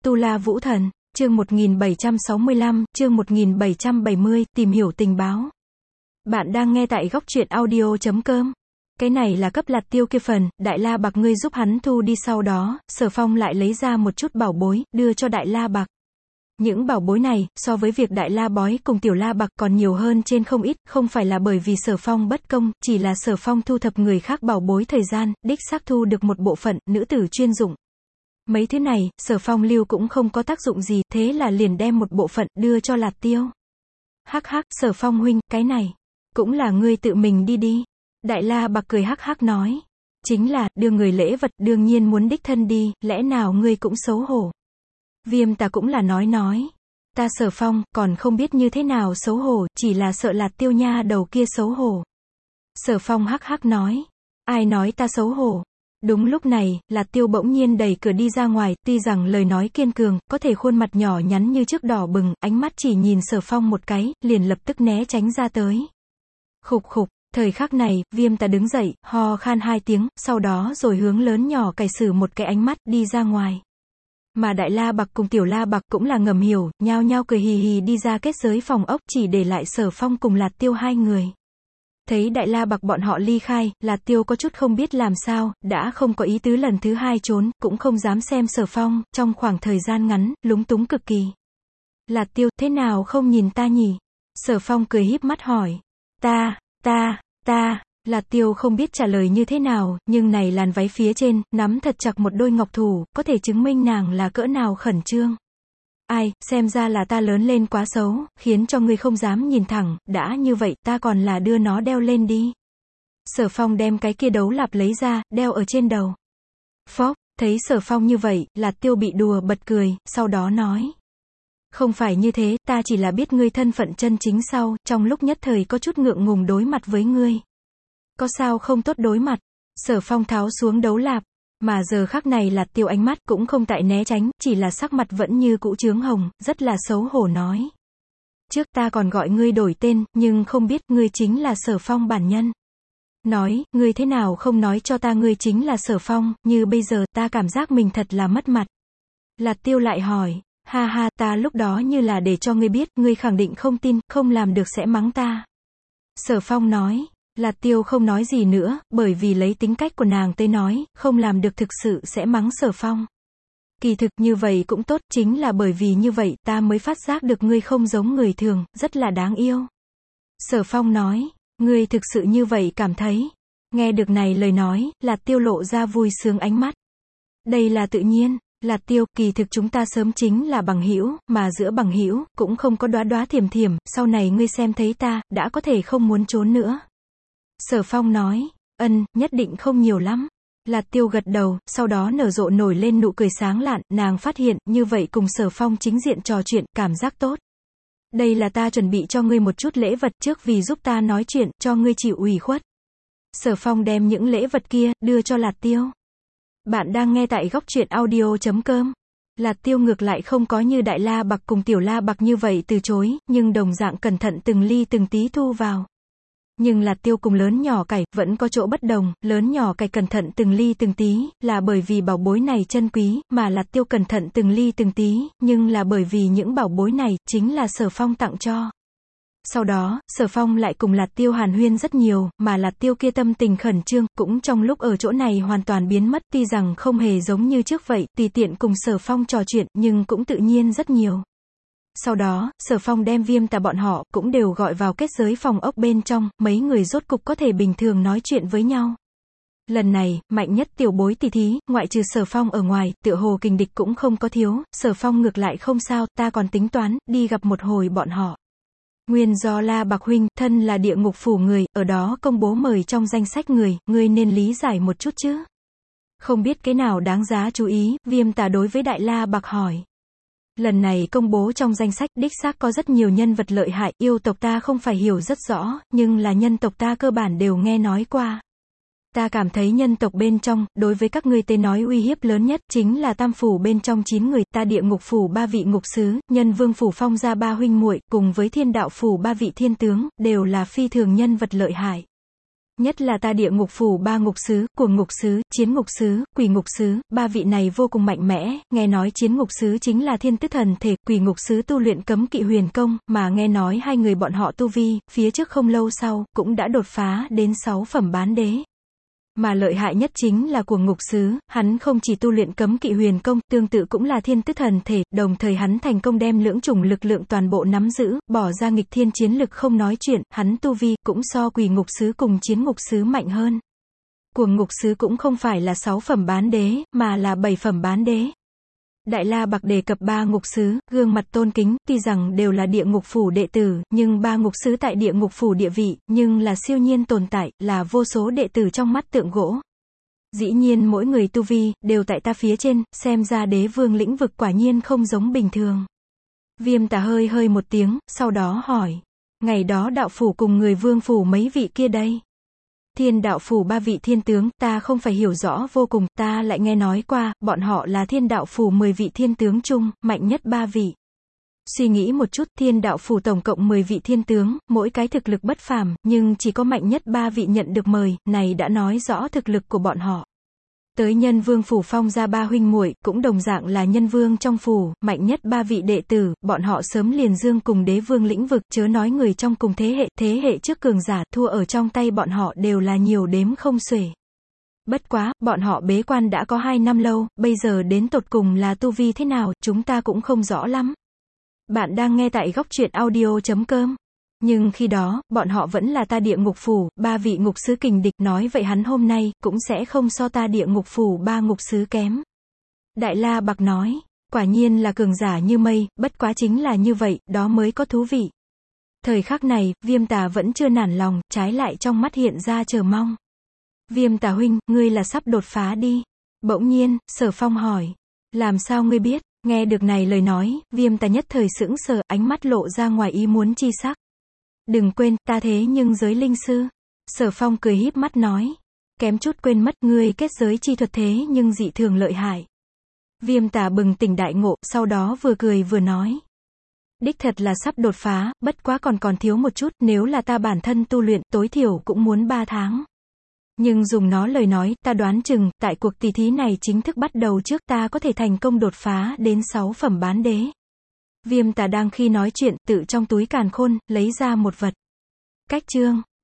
Tu La Vũ Thần, chương 1765, chương 1770, tìm hiểu tình báo. Bạn đang nghe tại góc truyện audio.com. Cái này là cấp lạt tiêu kia phần, Đại La Bạc ngươi giúp hắn thu đi, sau đó, Sở Phong lại lấy ra một chút bảo bối, đưa cho Đại La Bạc. Những bảo bối này, so với việc Đại La Bói cùng Tiểu La Bạc còn nhiều hơn trên không ít, không phải là bởi vì Sở Phong bất công, chỉ là Sở Phong thu thập người khác bảo bối thời gian, đích xác thu được một bộ phận, nữ tử chuyên dụng. Mấy thứ này, Sở Phong lưu cũng không có tác dụng gì, thế là liền đem một bộ phận, đưa cho Lạt Tiêu. Hắc hắc, Sở Phong huynh, cái này, cũng là ngươi tự mình đi đi. Đại La Bạc cười hắc hắc nói. Chính là, đưa người lễ vật, đương nhiên muốn đích thân đi, lẽ nào ngươi cũng xấu hổ. Viêm Tà cũng là nói. Ta Sở Phong, còn không biết như thế nào xấu hổ, chỉ là sợ Lạt Tiêu nha đầu kia xấu hổ. Sở Phong hắc hắc nói. Ai nói ta xấu hổ? Đúng lúc này, Lạt Tiêu bỗng nhiên đẩy cửa đi ra ngoài, tuy rằng lời nói kiên cường, có thể khuôn mặt nhỏ nhắn như trước đỏ bừng, ánh mắt chỉ nhìn Sở Phong một cái, liền lập tức né tránh ra tới. Khục khục, thời khắc này, Viêm Tà đứng dậy, ho khan 2 tiếng, sau đó rồi hướng lớn nhỏ cày xử một cái ánh mắt, đi ra ngoài. Mà Đại La Bạc cùng Tiểu La Bạc cũng là ngầm hiểu, nhao nhao cười hì hì đi ra kết giới phòng ốc, chỉ để lại Sở Phong cùng Lạt Tiêu hai người. Thấy Đại La Bạc bọn họ ly khai, Lạt Tiêu có chút không biết làm sao, đã không có ý tứ lần thứ hai trốn, cũng không dám xem Sở Phong, trong khoảng thời gian ngắn, lúng túng cực kỳ. Lạt Tiêu, thế nào không nhìn ta nhỉ? Sở Phong cười híp mắt hỏi. Ta, Lạt Tiêu không biết trả lời như thế nào, nhưng này làn váy phía trên, nắm thật chặt một đôi ngọc thủ, có thể chứng minh nàng là cỡ nào khẩn trương. Ai, xem ra là ta lớn lên quá xấu, khiến cho ngươi không dám nhìn thẳng, đã như vậy, ta còn là đưa nó đeo lên đi. Sở Phong đem cái kia đấu lạp lấy ra, đeo ở trên đầu. Phốc, thấy Sở Phong như vậy, Lạt Tiêu bị đùa bật cười, sau đó nói. Không phải như thế, ta chỉ là biết ngươi thân phận chân chính sau, trong lúc nhất thời có chút ngượng ngùng đối mặt với ngươi. Có sao không tốt đối mặt? Sở Phong tháo xuống đấu lạp. Mà giờ khắc này Lạt Tiêu ánh mắt cũng không tại né tránh, chỉ là sắc mặt vẫn như cũ chướng hồng, rất là xấu hổ nói. Trước ta còn gọi ngươi đổi tên, nhưng không biết ngươi chính là Sở Phong bản nhân. Nói, ngươi thế nào không nói cho ta ngươi chính là Sở Phong, như bây giờ ta cảm giác mình thật là mất mặt. Lạt Tiêu lại hỏi, ha ha, ta lúc đó như là để cho ngươi biết, ngươi khẳng định không tin, không làm được sẽ mắng ta. Sở Phong nói. Lạt Tiêu không nói gì nữa, bởi vì lấy tính cách của nàng tới nói, không làm được thực sự sẽ mắng Sở Phong. Kỳ thực như vậy cũng tốt, chính là bởi vì như vậy ta mới phát giác được ngươi không giống người thường, rất là đáng yêu. Sở Phong nói, ngươi thực sự như vậy cảm thấy. Nghe được này lời nói, Lạt Tiêu lộ ra vui sướng ánh mắt. Đây là tự nhiên, Lạt Tiêu, kỳ thực chúng ta sớm chính là bằng hữu, mà giữa bằng hữu cũng không có đoá thiểm thiểm, sau này ngươi xem thấy ta, đã có thể không muốn trốn nữa. Sở Phong nói, nhất định không nhiều lắm. Lạt Tiêu gật đầu, sau đó nở rộ nổi lên nụ cười sáng lạn, nàng phát hiện, như vậy cùng Sở Phong chính diện trò chuyện, cảm giác tốt. Đây là ta chuẩn bị cho ngươi một chút lễ vật trước vì giúp ta nói chuyện, cho ngươi chịu ủy khuất. Sở Phong đem những lễ vật kia, đưa cho Lạt Tiêu. Bạn đang nghe tại góc truyện audio.com. Lạt Tiêu ngược lại không có như Đại La Bạc cùng Tiểu La Bạc như vậy từ chối, nhưng đồng dạng cẩn thận từng ly từng tí thu vào. Nhưng Lạt Tiêu cùng lớn nhỏ cày, vẫn có chỗ bất đồng, lớn nhỏ cày cẩn thận từng ly từng tí, là bởi vì bảo bối này chân quý, mà Lạt Tiêu cẩn thận từng ly từng tí, nhưng là bởi vì những bảo bối này, chính là Sở Phong tặng cho. Sau đó, Sở Phong lại cùng Lạt Tiêu hàn huyên rất nhiều, mà Lạt Tiêu kia tâm tình khẩn trương, cũng trong lúc ở chỗ này hoàn toàn biến mất, tuy rằng không hề giống như trước vậy, tùy tiện cùng Sở Phong trò chuyện, nhưng cũng tự nhiên rất nhiều. Sau đó, Sở Phong đem Viêm Tà bọn họ, cũng đều gọi vào kết giới phòng ốc bên trong, mấy người rốt cục có thể bình thường nói chuyện với nhau. Lần này, mạnh nhất tiểu bối tỷ thí, ngoại trừ Sở Phong ở ngoài, tựa hồ kình địch cũng không có thiếu, Sở Phong ngược lại không sao, ta còn tính toán, đi gặp một hồi bọn họ. Nguyên do La Bạc huynh, thân là địa ngục phủ người, ở đó công bố mời trong danh sách người, ngươi nên lý giải một chút chứ. Không biết cái nào đáng giá chú ý, Viêm Tà đối với Đại La Bạc hỏi. Lần này công bố trong danh sách, đích xác có rất nhiều nhân vật lợi hại, yêu tộc ta không phải hiểu rất rõ, nhưng là nhân tộc ta cơ bản đều nghe nói qua. Ta cảm thấy nhân tộc bên trong, đối với các ngươi tới nói uy hiếp lớn nhất, chính là Tam phủ bên trong 9 người, ta địa ngục phủ 3 vị ngục sứ, nhân vương phủ Phong gia 3 huynh muội, cùng với thiên đạo phủ 3 vị thiên tướng, đều là phi thường nhân vật lợi hại. Nhất là ta địa ngục phủ ba ngục sứ, cuồng ngục sứ, chiến ngục sứ, quỷ ngục sứ, ba vị này vô cùng mạnh mẽ, nghe nói chiến ngục sứ chính là thiên tức thần thể, quỷ ngục sứ tu luyện cấm kỵ huyền công, mà nghe nói hai người bọn họ tu vi, phía trước không lâu sau, cũng đã đột phá đến 6 phẩm bán đế. Mà lợi hại nhất chính là cuồng ngục sứ, hắn không chỉ tu luyện cấm kỵ huyền công, tương tự cũng là thiên tức thần thể, đồng thời hắn thành công đem lưỡng chủng lực lượng toàn bộ nắm giữ, bỏ ra nghịch thiên chiến lực không nói chuyện, hắn tu vi cũng so quỷ ngục sứ cùng chiến ngục sứ mạnh hơn. Cuồng ngục sứ cũng không phải là 6 phẩm bán đế, mà là 7 phẩm bán đế. Đại La Bạc đề cập ba ngục sứ, gương mặt tôn kính, tuy rằng đều là địa ngục phủ đệ tử, nhưng ba ngục sứ tại địa ngục phủ địa vị, nhưng là siêu nhiên tồn tại, là vô số đệ tử trong mắt tượng gỗ. Dĩ nhiên mỗi người tu vi, đều tại ta phía trên, xem ra đế vương lĩnh vực quả nhiên không giống bình thường. Viêm Tà hơi hơi một tiếng, sau đó hỏi. Ngày đó đạo phủ cùng người vương phủ mấy vị kia đây? Thiên đạo phủ ba vị thiên tướng, ta không phải hiểu rõ vô cùng, ta lại nghe nói qua, bọn họ là thiên đạo phủ 10 vị thiên tướng chung, mạnh nhất 3 vị. Suy nghĩ một chút, thiên đạo phủ tổng cộng 10 vị thiên tướng, mỗi cái thực lực bất phàm, nhưng chỉ có mạnh nhất 3 vị nhận được mời, này đã nói rõ thực lực của bọn họ. Tới nhân vương phủ phong ra ba huynh muội cũng đồng dạng là nhân vương trong phủ, mạnh nhất 3 vị đệ tử, bọn họ sớm liền dương cùng đế vương lĩnh vực, chớ nói người trong cùng thế hệ trước cường giả, thua ở trong tay bọn họ đều là nhiều đếm không xuể. Bất quá, bọn họ bế quan đã có 2 năm lâu, bây giờ đến tột cùng là tu vi thế nào, chúng ta cũng không rõ lắm. Bạn đang nghe tại góc truyện audio.com. Nhưng khi đó, bọn họ vẫn là ta địa ngục phủ, 3 vị ngục sứ kình địch, nói vậy hắn hôm nay, cũng sẽ không so ta địa ngục phủ 3 ngục sứ kém. Đại La Bạc nói, quả nhiên là cường giả như mây, bất quá chính là như vậy, đó mới có thú vị. Thời khắc này, Viêm Tà vẫn chưa nản lòng, trái lại trong mắt hiện ra chờ mong. Viêm Tà huynh, ngươi là sắp đột phá đi. Bỗng nhiên, Sở Phong hỏi. Làm sao ngươi biết? Nghe được này lời nói, Viêm Tà nhất thời sững sờ, ánh mắt lộ ra ngoài ý muốn chi sắc. Đừng quên, ta thế nhưng giới linh sư. Sở Phong cười híp mắt nói. Kém chút quên mất, ngươi kết giới chi thuật thế nhưng dị thường lợi hại. Viêm Tà bừng tỉnh đại ngộ, sau đó vừa cười vừa nói. Đích thật là sắp đột phá, bất quá còn thiếu một chút, nếu là ta bản thân tu luyện, tối thiểu cũng muốn 3 tháng. Nhưng dùng nó lời nói, ta đoán chừng, tại cuộc tỷ thí này chính thức bắt đầu trước ta có thể thành công đột phá đến 6 phẩm bán đế. Viêm Tà đang khi nói chuyện, tự trong túi càn khôn, lấy ra một vật. Cách chương.